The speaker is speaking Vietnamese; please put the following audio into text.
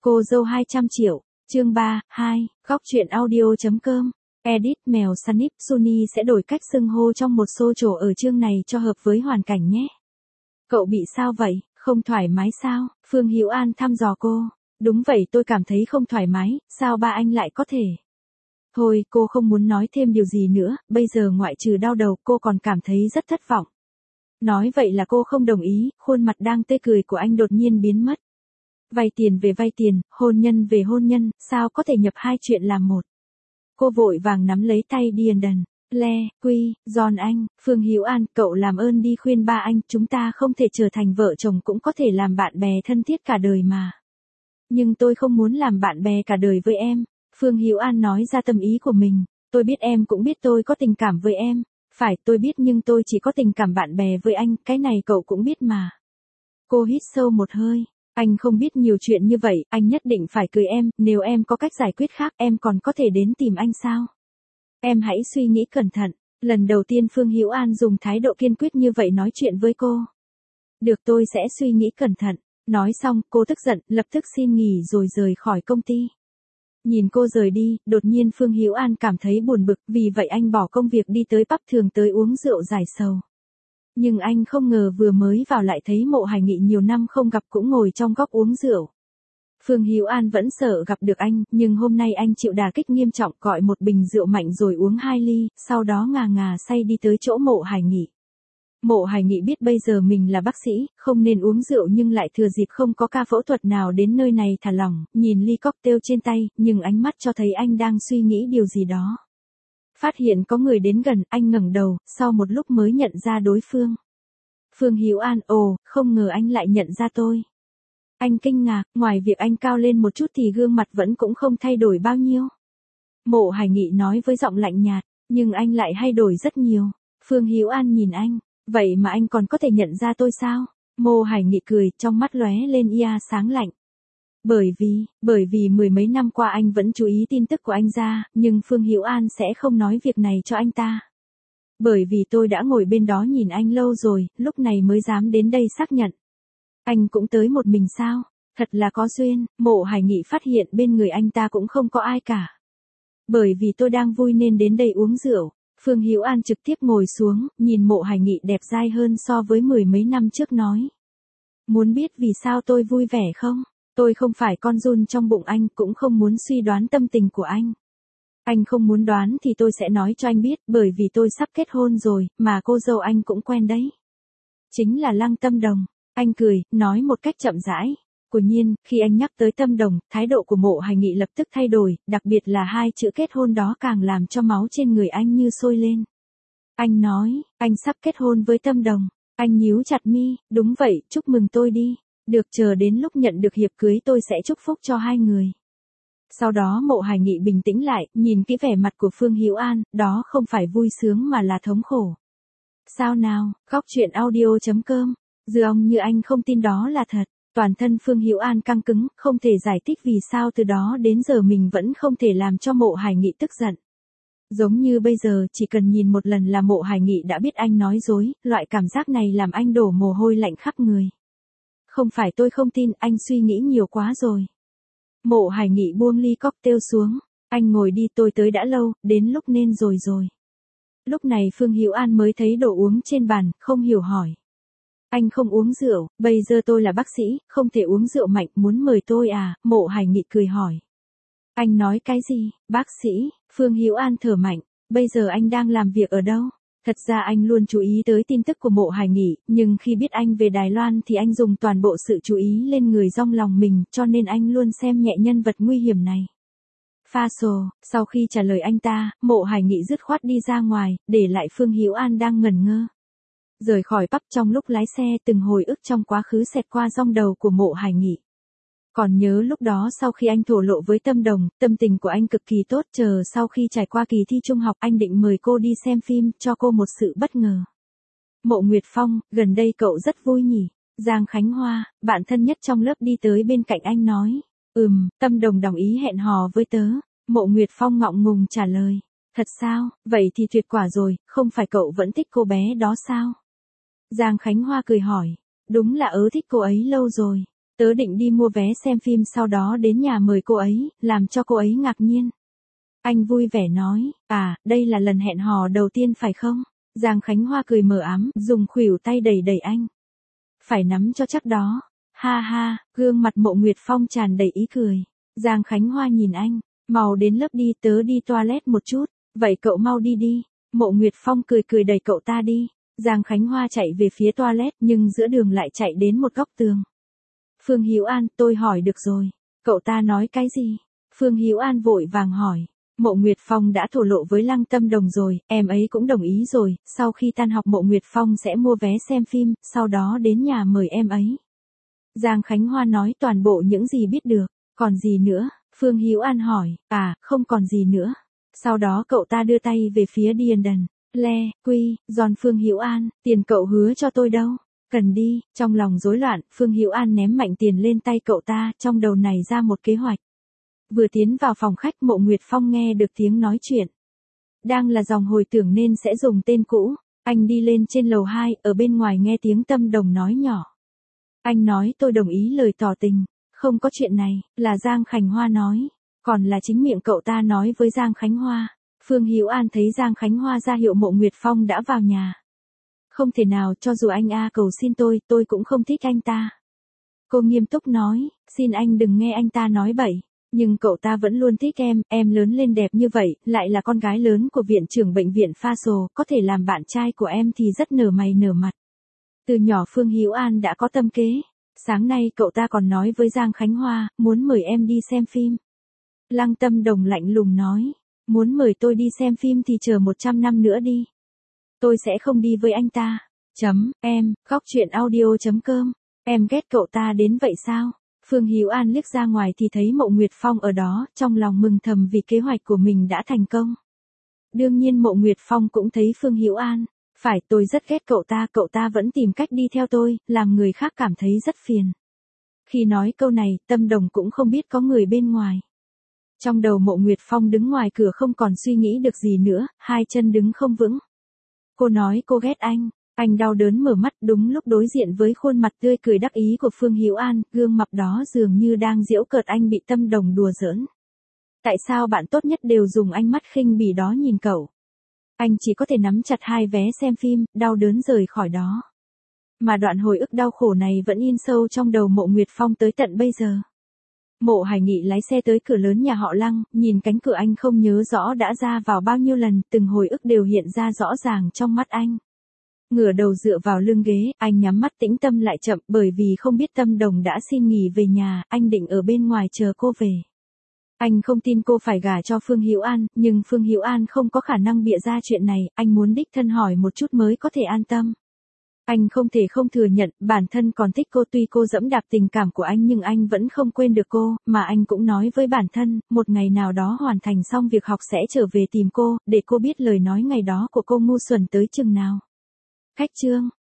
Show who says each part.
Speaker 1: Cô dâu 200 triệu, chương 3, 2, góc truyện audio.com. Edit mèo Snip Sunny sẽ đổi cách xưng hô trong một số chỗ ở chương này cho hợp với hoàn cảnh nhé. Cậu bị sao vậy, không thoải mái sao? Phương Hữu An thăm dò cô. Đúng vậy, tôi cảm thấy không thoải mái, sao ba anh lại có thể? Thôi, cô không muốn nói thêm điều gì nữa, bây giờ ngoại trừ đau đầu cô còn cảm thấy rất thất vọng. Nói vậy là cô không đồng ý, khuôn mặt đang tươi cười của anh đột nhiên biến mất. Vay tiền về vay tiền, hôn nhân về hôn nhân, sao có thể nhập hai chuyện làm một? Cô vội vàng nắm lấy tay Điền Đần. John anh, Phương Hữu An, cậu làm ơn đi khuyên ba anh, chúng ta không thể trở thành vợ chồng cũng có thể làm bạn bè thân thiết cả đời mà. Nhưng tôi không muốn làm bạn bè cả đời với em. Phương Hữu An nói ra tâm ý của mình. Tôi biết em cũng biết tôi có tình cảm với em. Phải, tôi biết nhưng tôi chỉ có tình cảm bạn bè với anh, cái này cậu cũng biết mà. Cô hít sâu một hơi. Anh không biết nhiều chuyện như vậy, anh nhất định phải cưới em, nếu em có cách giải quyết khác em còn có thể đến tìm anh sao? Em hãy suy nghĩ cẩn thận. Lần đầu tiên Phương Hữu An dùng thái độ kiên quyết như vậy nói chuyện với cô. Được, tôi sẽ suy nghĩ cẩn thận. Nói xong, cô tức giận, lập tức xin nghỉ rồi rời khỏi công ty. Nhìn cô rời đi, đột nhiên Phương Hữu An cảm thấy buồn bực, vì vậy anh bỏ công việc đi tới pub thường tới uống rượu giải sầu. Nhưng anh không ngờ vừa mới vào lại thấy Mộ Hải Nghị nhiều năm không gặp cũng ngồi trong góc uống rượu. Phương Hữu An vẫn sợ gặp được anh, nhưng hôm nay anh chịu đả kích nghiêm trọng, gọi một bình rượu mạnh rồi uống 2 ly, sau đó ngà ngà say đi tới chỗ Mộ Hải Nghị. Mộ Hải Nghị biết bây giờ mình là bác sĩ, không nên uống rượu nhưng lại thừa dịp không có ca phẫu thuật nào đến nơi này thả lỏng, nhìn ly cocktail trên tay, nhưng ánh mắt cho thấy anh đang suy nghĩ điều gì đó. Phát hiện có người đến gần, anh ngẩng đầu, sau một lúc mới nhận ra đối phương. Phương Hữu An, không ngờ anh lại nhận ra tôi. Anh kinh ngạc, ngoài việc anh cao lên một chút thì gương mặt vẫn cũng không thay đổi bao nhiêu. Mộ Hải Nghị nói với giọng lạnh nhạt, nhưng anh lại hay đổi rất nhiều. Phương Hữu An nhìn anh, vậy mà anh còn có thể nhận ra tôi sao? Mộ Hải Nghị cười, trong mắt lóe lên sáng lạnh. Bởi vì mười mấy năm qua anh vẫn chú ý tin tức của anh ra, nhưng Phương Hữu An sẽ không nói việc này cho anh ta. Bởi vì tôi đã ngồi bên đó nhìn anh lâu rồi, lúc này mới dám đến đây xác nhận. Anh cũng tới một mình sao? Thật là có duyên. Mộ Hải Nghị phát hiện bên người anh ta cũng không có ai cả. Bởi vì tôi đang vui nên đến đây uống rượu. Phương Hữu An trực tiếp ngồi xuống, nhìn Mộ Hải Nghị đẹp dai hơn so với mười mấy năm trước nói. Muốn biết vì sao tôi vui vẻ không? Tôi không phải con giun trong bụng anh, cũng không muốn suy đoán tâm tình của anh. Anh không muốn đoán thì tôi sẽ nói cho anh biết, bởi vì tôi sắp kết hôn rồi, mà cô dâu anh cũng quen đấy. Chính là Lăng Tâm Đồng. Anh cười, nói một cách chậm rãi. Quả nhiên, khi anh nhắc tới Tâm Đồng, thái độ của Mộ Hải Nghị lập tức thay đổi, đặc biệt là hai chữ kết hôn đó càng làm cho máu trên người anh như sôi lên. Anh nói, anh sắp kết hôn với Tâm Đồng. Anh nhíu chặt mi, đúng vậy, chúc mừng tôi đi. Được, chờ đến lúc nhận được hiệp cưới tôi sẽ chúc phúc cho hai người. Sau đó Mộ Hải Nghị bình tĩnh lại, nhìn kỹ vẻ mặt của Phương Hữu An, đó không phải vui sướng mà là thống khổ. Sao nào, góc truyện audio.com. Dường như anh không tin đó là thật. Toàn thân Phương Hữu An căng cứng, không thể giải thích vì sao từ đó đến giờ mình vẫn không thể làm cho Mộ Hải Nghị tức giận. Giống như bây giờ chỉ cần nhìn một lần là Mộ Hải Nghị đã biết anh nói dối, loại cảm giác này làm anh đổ mồ hôi lạnh khắp người. Không phải tôi không tin, anh suy nghĩ nhiều quá rồi. Mộ Hải Nghị buông ly cocktail xuống. Anh ngồi đi, tôi tới đã lâu, đến lúc nên rồi. Lúc này Phương Hữu An mới thấy đồ uống trên bàn, không hiểu hỏi. Anh không uống rượu, bây giờ tôi là bác sĩ, không thể uống rượu mạnh, muốn mời tôi à? Mộ Hải Nghị cười hỏi. Anh nói cái gì? Bác sĩ? Phương Hữu An thở mạnh. Bây giờ anh đang làm việc ở đâu? Thật ra anh luôn chú ý tới tin tức của Mộ Hải Nghị, nhưng khi biết anh về Đài Loan thì anh dùng toàn bộ sự chú ý lên người trong lòng mình, cho nên anh luôn xem nhẹ nhân vật nguy hiểm này. Pha sồ, sau khi trả lời anh ta, Mộ Hải Nghị dứt khoát đi ra ngoài, để lại Phương Hữu An đang ngẩn ngơ. Rời khỏi pub, trong lúc lái xe từng hồi ức trong quá khứ xẹt qua trong đầu của Mộ Hải Nghị. Còn nhớ lúc đó sau khi anh thổ lộ với Tâm Đồng, tâm tình của anh cực kỳ tốt, sau khi trải qua kỳ thi trung học anh định mời cô đi xem phim, cho cô một sự bất ngờ. Mộ Nguyệt Phong, gần đây cậu rất vui nhỉ? Giang Khánh Hoa, bạn thân nhất trong lớp đi tới bên cạnh anh nói. Tâm Đồng đồng ý hẹn hò với tớ. Mộ Nguyệt Phong ngọng ngùng trả lời. Thật sao, vậy thì tuyệt quả rồi, không phải cậu vẫn thích cô bé đó sao? Giang Khánh Hoa cười hỏi. Đúng là thích cô ấy lâu rồi. Tớ định đi mua vé xem phim sau đó đến nhà mời cô ấy, làm cho cô ấy ngạc nhiên. Anh vui vẻ nói, đây là lần hẹn hò đầu tiên phải không? Giang Khánh Hoa cười mờ ám, dùng khuỷu tay đẩy đẩy anh. Phải nắm cho chắc đó. Ha ha, gương mặt Mộ Nguyệt Phong tràn đầy ý cười. Giang Khánh Hoa nhìn anh, mau đến lớp đi, tớ đi toilet một chút. Vậy cậu mau đi đi. Mộ Nguyệt Phong cười cười đẩy cậu ta đi. Giang Khánh Hoa chạy về phía toilet nhưng giữa đường lại chạy đến một góc tường. Phương Hữu An, tôi hỏi được rồi. Cậu ta nói cái gì? Phương Hữu An vội vàng hỏi. Mộ Nguyệt Phong đã thổ lộ với Lăng Tâm Đồng rồi, em ấy cũng đồng ý rồi, sau khi tan học Mộ Nguyệt Phong sẽ mua vé xem phim, sau đó đến nhà mời em ấy. Giang Khánh Hoa nói toàn bộ những gì biết được, còn gì nữa? Phương Hữu An hỏi, không còn gì nữa. Sau đó cậu ta đưa tay về phía Điền Giòn Phương Hữu An, tiền cậu hứa cho tôi đâu? Cần đi, trong lòng rối loạn, Phương Hữu An ném mạnh tiền lên tay cậu ta, trong đầu này ra một kế hoạch. Vừa tiến vào phòng khách Mộ Nguyệt Phong nghe được tiếng nói chuyện. Đang là dòng hồi tưởng nên sẽ dùng tên cũ. Anh đi lên trên lầu 2, ở bên ngoài nghe tiếng Tâm Đồng nói nhỏ. Anh nói tôi đồng ý lời tỏ tình. Không có chuyện này, là Giang Khánh Hoa nói. Còn là chính miệng cậu ta nói với Giang Khánh Hoa. Phương Hữu An thấy Giang Khánh Hoa ra hiệu Mộ Nguyệt Phong đã vào nhà. Không thể nào, cho dù anh cầu xin tôi cũng không thích anh ta. Cô nghiêm túc nói, xin anh đừng nghe anh ta nói bậy. Nhưng cậu ta vẫn luôn thích em lớn lên đẹp như vậy, lại là con gái lớn của viện trưởng bệnh viện Pha Sồ, có thể làm bạn trai của em thì rất nở mày nở mặt. Từ nhỏ Phương Hữu An đã có tâm kế. Sáng nay cậu ta còn nói với Giang Khánh Hoa, muốn mời em đi xem phim. Lăng Tâm Đồng lạnh lùng nói, muốn mời tôi đi xem phim thì chờ 100 năm nữa đi. Tôi sẽ không đi với anh ta. Góc truyện audio.com. Em ghét cậu ta đến vậy sao? Phương Hữu An liếc ra ngoài thì thấy Mộ Nguyệt Phong ở đó, trong lòng mừng thầm vì kế hoạch của mình đã thành công. Đương nhiên Mộ Nguyệt Phong cũng thấy Phương Hữu An. Phải, tôi rất ghét cậu ta vẫn tìm cách đi theo tôi, làm người khác cảm thấy rất phiền. Khi nói câu này, Tâm Đồng cũng không biết có người bên ngoài. Trong đầu Mộ Nguyệt Phong đứng ngoài cửa không còn suy nghĩ được gì nữa, hai chân đứng không vững. Cô nói cô ghét anh đau đớn mở mắt đúng lúc đối diện với khuôn mặt tươi cười đắc ý của Phương Hữu An, gương mặt đó dường như đang giễu cợt anh bị Tâm Đồng đùa giỡn. Tại sao bạn tốt nhất đều dùng ánh mắt khinh bỉ đó nhìn cậu? Anh chỉ có thể nắm chặt hai vé xem phim, đau đớn rời khỏi đó. Mà đoạn hồi ức đau khổ này vẫn in sâu trong đầu Mộ Nguyệt Phong tới tận bây giờ. Mộ Hải Nghị lái xe tới cửa lớn nhà họ Lăng, nhìn cánh cửa anh không nhớ rõ đã ra vào bao nhiêu lần, từng hồi ức đều hiện ra rõ ràng trong mắt anh. Ngửa đầu dựa vào lưng ghế, anh nhắm mắt tĩnh tâm lại chậm bởi vì không biết Tâm Đồng đã xin nghỉ về nhà, anh định ở bên ngoài chờ cô về. Anh không tin cô phải gả cho Phương Hữu An, nhưng Phương Hữu An không có khả năng bịa ra chuyện này, anh muốn đích thân hỏi một chút mới có thể an tâm. Anh không thể không thừa nhận, bản thân còn thích cô, tuy cô dẫm đạp tình cảm của anh nhưng anh vẫn không quên được cô, mà anh cũng nói với bản thân, một ngày nào đó hoàn thành xong việc học sẽ trở về tìm cô, để cô biết lời nói ngày đó của cô ngu xuẩn tới chừng nào. Khách chương